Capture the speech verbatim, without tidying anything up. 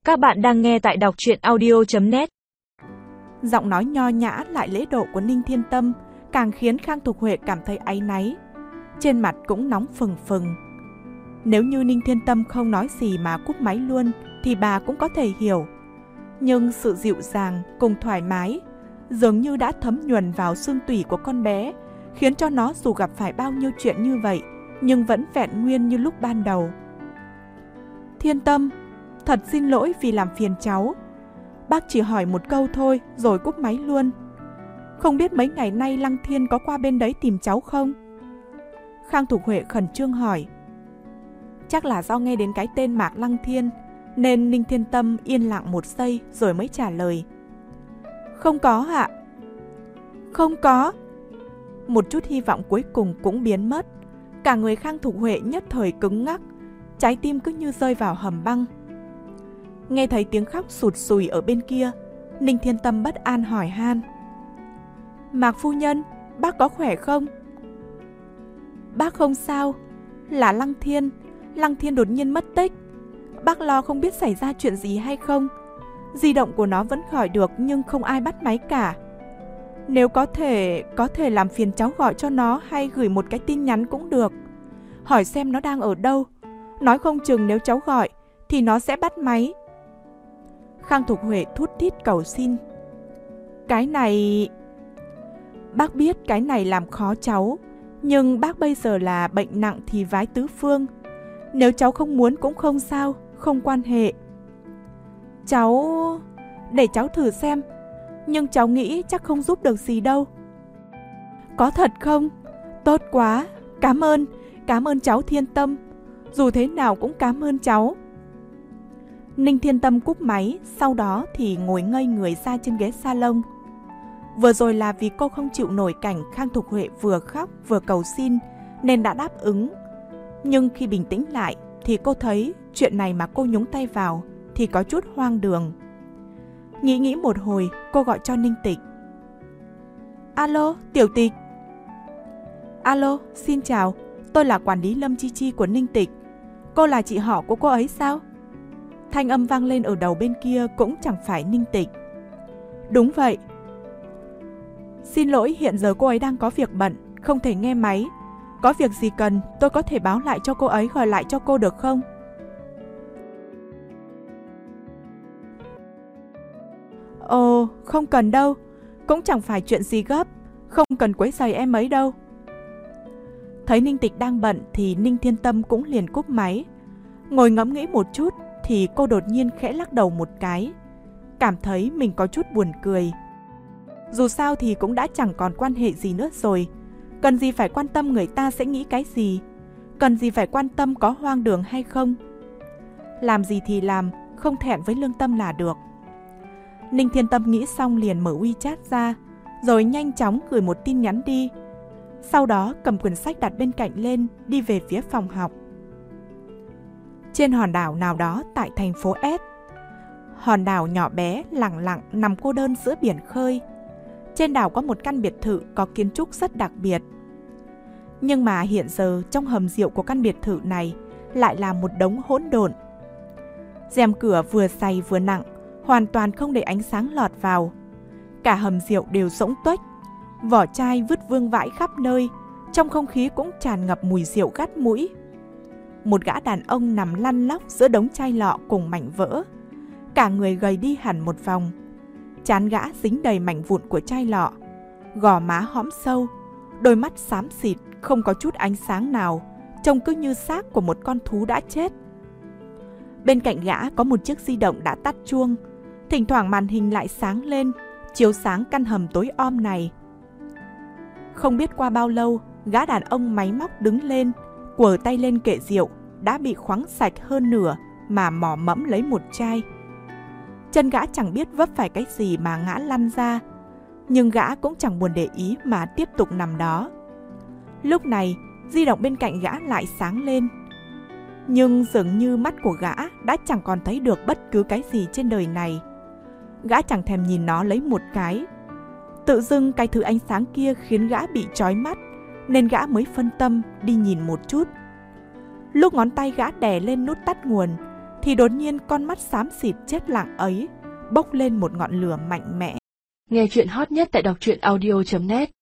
Các bạn đang nghe tại đọc truyện audio chấm net. Giọng nói nho nhã lại lễ độ của Ninh Thiên Tâm càng khiến Khang Thục Huệ cảm thấy áy náy. Trên mặt cũng nóng phừng phừng. Nếu như Ninh Thiên Tâm không nói gì mà cúp máy luôn thì bà cũng có thể hiểu. Nhưng sự dịu dàng cùng thoải mái dường như đã thấm nhuần vào xương tủy của con bé, khiến cho nó dù gặp phải bao nhiêu chuyện như vậy nhưng vẫn vẹn nguyên như lúc ban đầu. Thiên Tâm, thật xin lỗi vì làm phiền cháu. Bác chỉ hỏi một câu thôi rồi cúp máy luôn. Không biết mấy ngày nay Lăng Thiên có qua bên đấy tìm cháu không? Khang Thục Huệ khẩn trương hỏi. Chắc là do nghe đến cái tên Mạc Lăng Thiên nên Ninh Thiên Tâm yên lặng một giây rồi mới trả lời. Không có ạ. Không có. Một chút hy vọng cuối cùng cũng biến mất. Cả người Khang Thục Huệ nhất thời cứng ngắc, trái tim cứ như rơi vào hầm băng. Nghe thấy tiếng khóc sụt sùi ở bên kia, Ninh Thiên Tâm bất an hỏi han. Mạc phu nhân, bác có khỏe không? Bác không sao. Là Lăng Thiên. Lăng Thiên đột nhiên mất tích. Bác lo không biết xảy ra chuyện gì hay không. Di động của nó vẫn gọi được nhưng không ai bắt máy cả. Nếu có thể, có thể làm phiền cháu gọi cho nó hay gửi một cái tin nhắn cũng được. Hỏi xem nó đang ở đâu. Nói không chừng nếu cháu gọi thì nó sẽ bắt máy. Khang Thục Huệ thút thít cầu xin. Cái này... Bác biết cái này làm khó cháu, nhưng bác bây giờ là bệnh nặng thì vái tứ phương. Nếu cháu không muốn cũng không sao, không quan hệ. Cháu... Để cháu thử xem, nhưng cháu nghĩ chắc không giúp được gì đâu. Có thật không? Tốt quá, cảm ơn, cảm ơn cháu Thiên Tâm. Dù thế nào cũng cảm ơn cháu. Ninh Thiên Tâm cúp máy, sau đó thì ngồi ngây người ra trên ghế salon. Vừa rồi là vì cô không chịu nổi cảnh Khang Thục Huệ vừa khóc vừa cầu xin nên đã đáp ứng. Nhưng khi bình tĩnh lại thì cô thấy chuyện này mà cô nhúng tay vào thì có chút hoang đường. Nghĩ nghĩ một hồi, cô gọi cho Ninh Tịch. Alo, Tiểu Tịch. Alo, xin chào, tôi là quản lý Lâm Chi Chi của Ninh Tịch. Cô là chị họ của cô ấy sao? Thanh âm vang lên ở đầu bên kia cũng chẳng phải Ninh Tịch. Đúng vậy. Xin lỗi, hiện giờ cô ấy đang có việc bận, không thể nghe máy. Có việc gì cần, tôi có thể báo lại cho cô ấy gọi lại cho cô được không? Ồ, không cần đâu. Cũng chẳng phải chuyện gì gấp, không cần quấy rầy em ấy đâu. Thấy Ninh Tịch đang bận thì Ninh Thiên Tâm cũng liền cúp máy. Ngồi ngẫm nghĩ một chút thì cô đột nhiên khẽ lắc đầu một cái, cảm thấy mình có chút buồn cười. Dù sao thì cũng đã chẳng còn quan hệ gì nữa rồi. Cần gì phải quan tâm người ta sẽ nghĩ cái gì. Cần gì phải quan tâm có hoang đường hay không. Làm gì thì làm, không thẹn với lương tâm là được. Ninh Thiên Tâm nghĩ xong liền mở WeChat ra, rồi nhanh chóng gửi một tin nhắn đi. Sau đó cầm quyển sách đặt bên cạnh lên, đi về phía phòng học. Trên hòn đảo nào đó tại thành phố S. Hòn đảo nhỏ bé, lặng lặng nằm cô đơn giữa biển khơi. Trên đảo có một căn biệt thự có kiến trúc rất đặc biệt. Nhưng mà hiện giờ trong hầm rượu của căn biệt thự này lại là một đống hỗn độn. Rèm cửa vừa dày vừa nặng, hoàn toàn không để ánh sáng lọt vào. Cả hầm rượu đều rỗng tuếch, vỏ chai vứt vương vãi khắp nơi, trong không khí cũng tràn ngập mùi rượu gắt mũi. Một gã đàn ông nằm lăn lóc giữa đống chai lọ cùng mảnh vỡ, cả người gầy đi hẳn một vòng. Trán gã dính đầy mảnh vụn của chai lọ, gò má hõm sâu, đôi mắt xám xịt không có chút ánh sáng nào, trông cứ như xác của một con thú đã chết. Bên cạnh gã có một chiếc di động đã tắt chuông, thỉnh thoảng màn hình lại sáng lên, chiếu sáng căn hầm tối om này. Không biết qua bao lâu, gã đàn ông máy móc đứng lên, quờ tay lên kệ rượu đã bị khoáng sạch hơn nửa mà mò mẫm lấy một chai. Chân gã chẳng biết vấp phải cái gì mà ngã lăn ra, nhưng gã cũng chẳng buồn để ý mà tiếp tục nằm đó. Lúc này, di động bên cạnh gã lại sáng lên. Nhưng dường như mắt của gã đã chẳng còn thấy được bất cứ cái gì trên đời này. Gã chẳng thèm nhìn nó lấy một cái. Tự dưng cái thứ ánh sáng kia khiến gã bị chói mắt, nên gã mới phân tâm đi nhìn một chút. Lúc ngón tay gã đè lên nút tắt nguồn thì đột nhiên con mắt xám xịt chết lặng ấy bốc lên một ngọn lửa mạnh mẽ. Nghe chuyện hot nhất tại đọc truyện audio chấm net